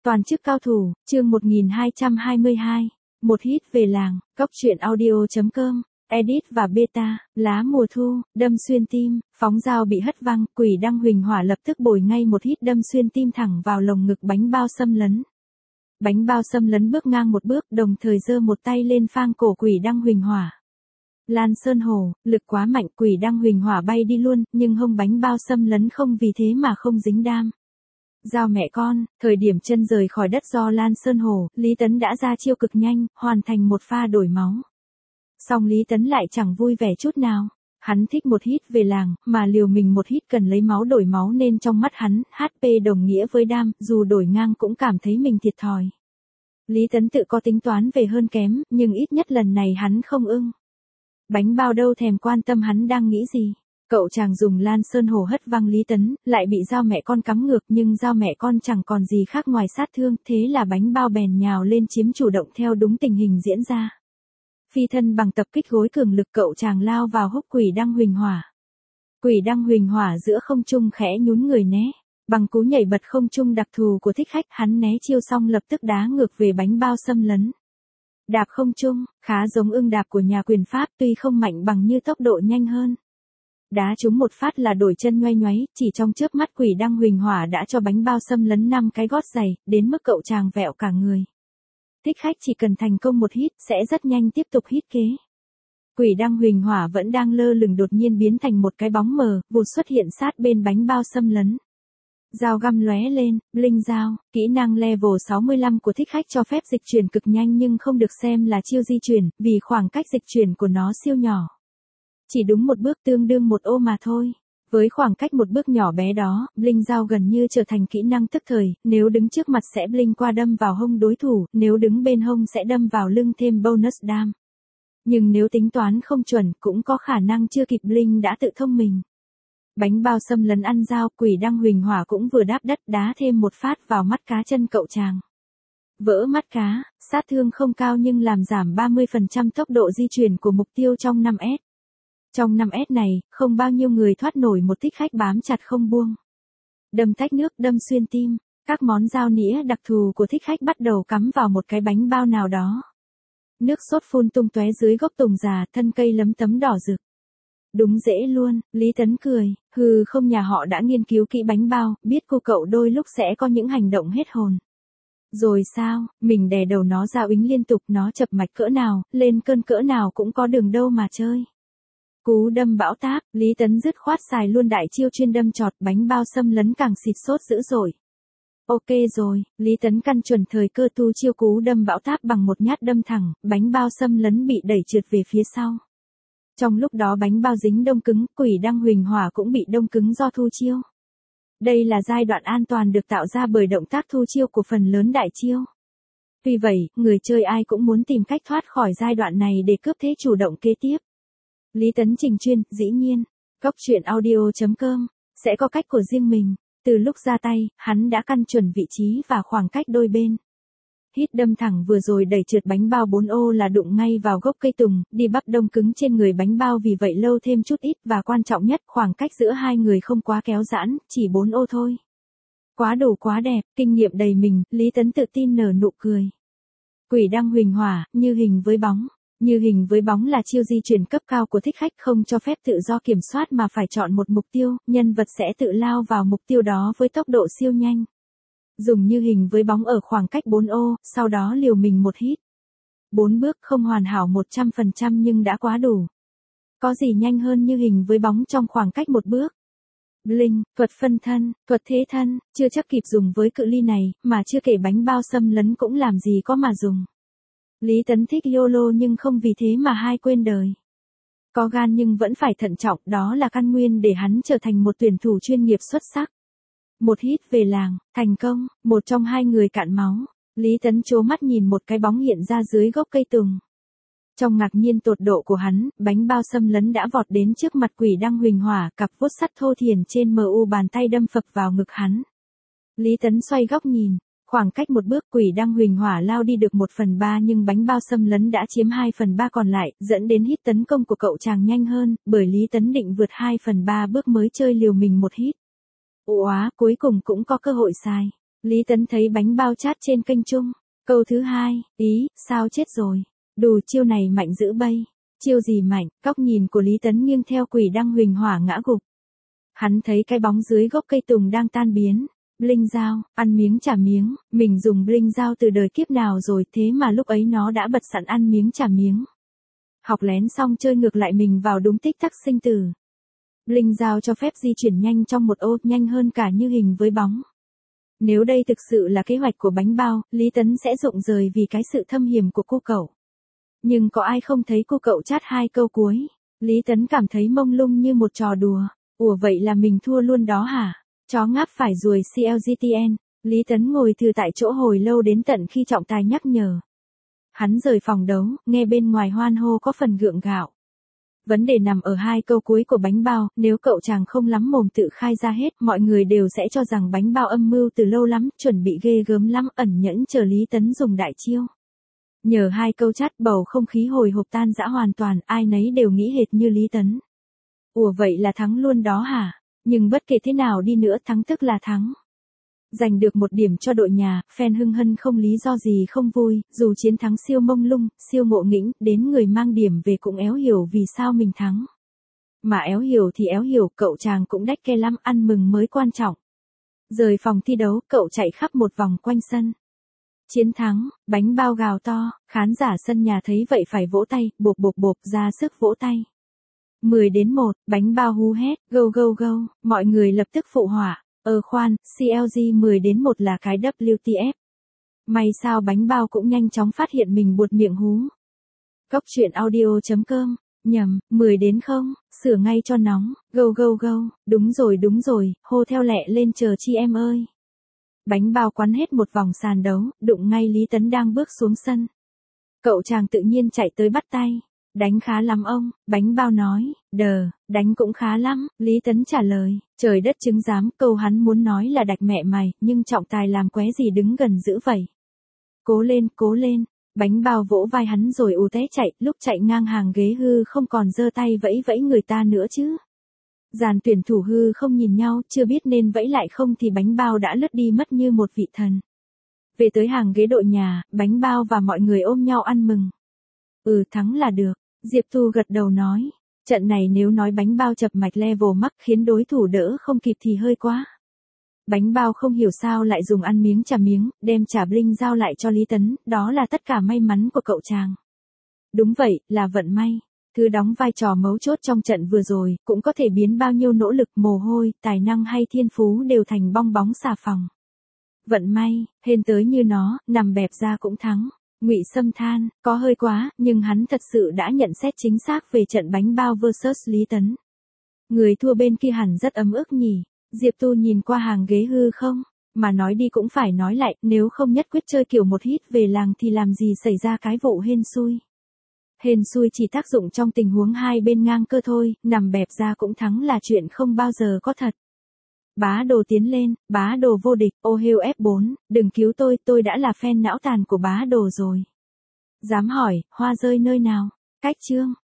Toàn chức cao thủ, chương 1222. Một hit về làng, cóc truyện audio.com, edit và beta, lá mùa thu, đâm xuyên tim, phóng dao bị hất văng, quỷ đăng huỳnh hỏa lập tức bồi ngay một hit đâm xuyên tim thẳng vào lồng ngực bánh bao xâm lấn. Bánh bao xâm lấn bước ngang một bước, đồng thời giơ một tay lên phang cổ quỷ đăng huỳnh hỏa. Lan Sơn Hổ, lực quá mạnh, quỷ đăng huỳnh hỏa bay đi luôn, nhưng hông bánh bao xâm lấn không vì thế mà không dính đam. Giao mẹ con, thời điểm chân rời khỏi đất do Lan Sơn Hổ, Lý Tấn đã ra chiêu cực nhanh, hoàn thành một pha đổi máu. Song Lý Tấn lại chẳng vui vẻ chút nào. Hắn thích một hit về làng, mà liều mình một hit cần lấy máu đổi máu nên trong mắt hắn, HP đồng nghĩa với đam, dù đổi ngang cũng cảm thấy mình thiệt thòi. Lý Tấn tự có tính toán về hơn kém, nhưng ít nhất lần này hắn không ưng. Bánh bao đâu thèm quan tâm hắn đang nghĩ gì. Cậu chàng dùng Lan Sơn Hổ hất văng Lý Tấn, lại bị dao mẹ con cắm ngược nhưng dao mẹ con chẳng còn gì khác ngoài sát thương, thế là bánh bao bèn nhào lên chiếm chủ động theo đúng tình hình diễn ra. Phi thân bằng tập kích gối cường lực, cậu chàng lao vào húc quỷ đăng huỳnh hỏa. Quỷ đăng huỳnh hỏa giữa không trung khẽ nhún người né. Bằng cú nhảy bật không trung đặc thù của thích khách, hắn né chiêu xong lập tức đá ngược về bánh bao xâm lấn. Đạp không trung, khá giống ưng đạp của nhà quyền Pháp, tuy không mạnh bằng như tốc độ nhanh hơn. Đá trúng một phát là đổi chân nhoay nhoáy, chỉ trong chớp mắt quỷ đăng huỳnh hỏa đã cho bánh bao xâm lấn 5 cái gót giày, đến mức cậu chàng vẹo cả người. Thích khách chỉ cần thành công một hit, sẽ rất nhanh tiếp tục hit kế. Quỷ đăng huỳnh hỏa vẫn đang lơ lửng đột nhiên biến thành một cái bóng mờ, vụt xuất hiện sát bên bánh bao xâm lấn. Dao găm lóe lên, bling dao, kỹ năng level 65 của thích khách cho phép dịch chuyển cực nhanh nhưng không được xem là chiêu di chuyển, vì khoảng cách dịch chuyển của nó siêu nhỏ. Chỉ đúng một bước tương đương một ô mà thôi. Với khoảng cách một bước nhỏ bé đó, bling dao gần như trở thành kỹ năng tức thời, nếu đứng trước mặt sẽ bling qua đâm vào hông đối thủ, nếu đứng bên hông sẽ đâm vào lưng thêm bonus dam. Nhưng nếu tính toán không chuẩn, cũng có khả năng chưa kịp bling đã tự thông mình. Bánh bao xâm lấn ăn dao, quỷ đăng huỳnh hỏa cũng vừa đáp đất đá thêm một phát vào mắt cá chân cậu chàng. Vỡ mắt cá, sát thương không cao nhưng làm giảm 30% tốc độ di chuyển của mục tiêu trong 5S. Trong 5S này, không bao nhiêu người thoát nổi một thích khách bám chặt không buông. Đâm tách nước, đâm xuyên tim, các món dao nĩa đặc thù của thích khách bắt đầu cắm vào một cái bánh bao nào đó. Nước sốt phun tung tóe dưới gốc tùng già, thân cây lấm tấm đỏ rực. Đúng dễ luôn, Lý Tấn cười, không, nhà họ đã nghiên cứu kỹ bánh bao, biết cô cậu đôi lúc sẽ có những hành động hết hồn. Rồi sao, mình đè đầu nó ra uýnh liên tục, nó chập mạch cỡ nào, lên cơn cỡ nào cũng có đường đâu mà chơi. Cú đâm bão táp, Lý Tấn dứt khoát xài luôn đại chiêu chuyên đâm chọt, bánh bao xâm lấn càng xịt sốt dữ dội. Ok rồi, Lý Tấn căn chuẩn thời cơ tu chiêu cú đâm bão táp bằng một nhát đâm thẳng, bánh bao xâm lấn bị đẩy trượt về phía sau. Trong lúc đó bánh bao dính đông cứng, quỷ đăng huỳnh hỏa cũng bị đông cứng do thu chiêu. Đây là giai đoạn an toàn được tạo ra bởi động tác thu chiêu của phần lớn đại chiêu. Vì vậy, người chơi ai cũng muốn tìm cách thoát khỏi giai đoạn này để cướp thế chủ động kế tiếp. Lý Tấn trình chuyên, dĩ nhiên, cóc truyện audio.com, sẽ có cách của riêng mình. Từ lúc ra tay, hắn đã căn chuẩn vị trí và khoảng cách đôi bên. Hít đâm thẳng vừa rồi đẩy trượt bánh bao 4 ô là đụng ngay vào gốc cây tùng, đi bắp đông cứng trên người bánh bao, vì vậy lâu thêm chút ít, và quan trọng nhất khoảng cách giữa hai người không quá kéo giãn, chỉ 4 ô thôi. Quá đủ quá đẹp, kinh nghiệm đầy mình, Lý Tấn tự tin nở nụ cười. Quỷ đăng huỳnh hỏa, như hình với bóng. Như hình với bóng là chiêu di chuyển cấp cao của thích khách, không cho phép tự do kiểm soát mà phải chọn một mục tiêu, nhân vật sẽ tự lao vào mục tiêu đó với tốc độ siêu nhanh. Dùng như hình với bóng ở khoảng cách 4 ô, sau đó liều mình một hit. 4 bước không hoàn hảo 100% nhưng đã quá đủ. Có gì nhanh hơn như hình với bóng trong khoảng cách một bước. Bling, thuật phân thân, thuật thế thân, chưa chắc kịp dùng với cự ly này, mà chưa kể bánh bao xâm lấn cũng làm gì có mà dùng. Lý Tấn thích YOLO nhưng không vì thế mà hai quên đời. Có gan nhưng vẫn phải thận trọng, đó là căn nguyên để hắn trở thành một tuyển thủ chuyên nghiệp xuất sắc. Một hit về làng, thành công, một trong hai người cạn máu. Lý Tấn trố mắt nhìn một cái bóng hiện ra dưới gốc cây tùng. Trong ngạc nhiên tột độ của hắn, bánh bao xâm lấn đã vọt đến trước mặt quỷ đăng huỳnh hỏa, cặp vuốt sắt thô thiển trên mu bàn tay đâm phập vào ngực hắn. Lý Tấn xoay góc nhìn. Khoảng cách một bước, quỷ đăng huỳnh hỏa lao đi được 1/3 nhưng bánh bao xâm lấn đã chiếm 2/3 còn lại, dẫn đến hit tấn công của cậu chàng nhanh hơn, bởi Lý Tấn định vượt 2/3 bước mới chơi liều mình một hit. Ủa, cuối cùng cũng có cơ hội xài. Lý Tấn thấy bánh bao chat trên kênh chung. Câu thứ hai, ý, sao chết rồi. Đù chiêu này mạnh dữ bây. Chiêu gì mạnh, góc nhìn của Lý Tấn nghiêng theo quỷ đang huỳnh hỏa ngã gục. Hắn thấy cái bóng dưới gốc cây tùng đang tan biến. Bling dao, ăn miếng trả miếng, mình dùng bling dao từ đời kiếp nào rồi thế mà lúc ấy nó đã bật sẵn ăn miếng trả miếng. Học lén xong chơi ngược lại mình vào đúng tích tắc sinh tử. Bling dao cho phép di chuyển nhanh trong một ô, nhanh hơn cả như hình với bóng. Nếu đây thực sự là kế hoạch của bánh bao, Lý Tấn sẽ rụng rời vì cái sự thâm hiểm của cô cậu. Nhưng có ai không thấy cô cậu chát hai câu cuối? Lý Tấn cảm thấy mông lung như một trò đùa. Ủa vậy là mình thua luôn đó hả? Chó ngáp phải ruồi CLGTN. Lý Tấn ngồi thừ tại chỗ hồi lâu đến tận khi trọng tài nhắc nhở. Hắn rời phòng đấu, nghe bên ngoài hoan hô có phần gượng gạo. Vấn đề nằm ở hai câu cuối của bánh bao, nếu cậu chàng không lắm mồm tự khai ra hết, mọi người đều sẽ cho rằng bánh bao âm mưu từ lâu lắm, chuẩn bị ghê gớm lắm, ẩn nhẫn chờ Lý Tấn dùng đại chiêu. Nhờ hai câu chát bầu không khí hồi hộp tan rã hoàn toàn, ai nấy đều nghĩ hệt như Lý Tấn. Ủa vậy là thắng luôn đó hả? Nhưng bất kể thế nào đi nữa thắng tức là thắng. Giành được một điểm cho đội nhà, fan hưng hân không lý do gì không vui, dù chiến thắng siêu mông lung, siêu ngộ nghĩnh, đến người mang điểm về cũng éo hiểu vì sao mình thắng. Mà éo hiểu thì éo hiểu, cậu chàng cũng đách ke lắm, ăn mừng mới quan trọng. Rời phòng thi đấu, cậu chạy khắp một vòng quanh sân. Chiến thắng, bánh bao gào to, khán giả sân nhà thấy vậy phải vỗ tay, bộp bộp bộp ra sức vỗ tay. 10-1, bánh bao hú hét, go go go, mọi người lập tức phụ họa. Khoan, CLG 10-1 là cái WTF. May sao bánh bao cũng nhanh chóng phát hiện mình buột miệng hú. Cóc truyện audio.com, nhầm, 10-0, sửa ngay cho nóng, go go go, đúng rồi, hô theo lẹ lên chờ chi em ơi. Bánh bao quắn hết một vòng sàn đấu, đụng ngay Lý Tấn đang bước xuống sân. Cậu chàng tự nhiên chạy tới bắt tay. Đánh khá lắm ông, bánh bao nói, đánh cũng khá lắm, Lý Tấn trả lời, trời đất chứng giám, câu hắn muốn nói là đạch mẹ mày, nhưng trọng tài làm qué gì đứng gần giữ vậy. Cố lên, bánh bao vỗ vai hắn rồi ù té chạy, lúc chạy ngang hàng ghế hư không còn giơ tay vẫy vẫy người ta nữa chứ. Dàn tuyển thủ hư không nhìn nhau, chưa biết nên vẫy lại không thì bánh bao đã lướt đi mất như một vị thần. Về tới hàng ghế đội nhà, bánh bao và mọi người ôm nhau ăn mừng. Thắng là được. Diệp Thu gật đầu nói, trận này nếu nói bánh bao chập mạch level mắc khiến đối thủ đỡ không kịp thì hơi quá. Bánh bao không hiểu sao lại dùng ăn miếng trả miếng, đem trả bling giao lại cho Lý Tấn, đó là tất cả may mắn của cậu chàng. Đúng vậy, là vận may. Thứ đóng vai trò mấu chốt trong trận vừa rồi, cũng có thể biến bao nhiêu nỗ lực, mồ hôi, tài năng hay thiên phú đều thành bong bóng xà phòng. Vận may, hên tới như nó, nằm bẹp ra cũng thắng. Ngụy Sâm than, có hơi quá, nhưng hắn thật sự đã nhận xét chính xác về trận bánh bao vs Lý Tấn. Người thua bên kia hẳn rất ấm ức nhỉ. Diệp Tu nhìn qua hàng ghế hư không, mà nói đi cũng phải nói lại, nếu không nhất quyết chơi kiểu một hít về làng thì làm gì xảy ra cái vụ hên xui. Hên xui chỉ tác dụng trong tình huống hai bên ngang cơ thôi, nằm bẹp ra cũng thắng là chuyện không bao giờ có thật. Bá Đồ tiến lên, Bá Đồ vô địch, ô hêu F4, đừng cứu tôi đã là fan não tàn của Bá Đồ rồi. Dám hỏi, hoa rơi nơi nào? Cách chương.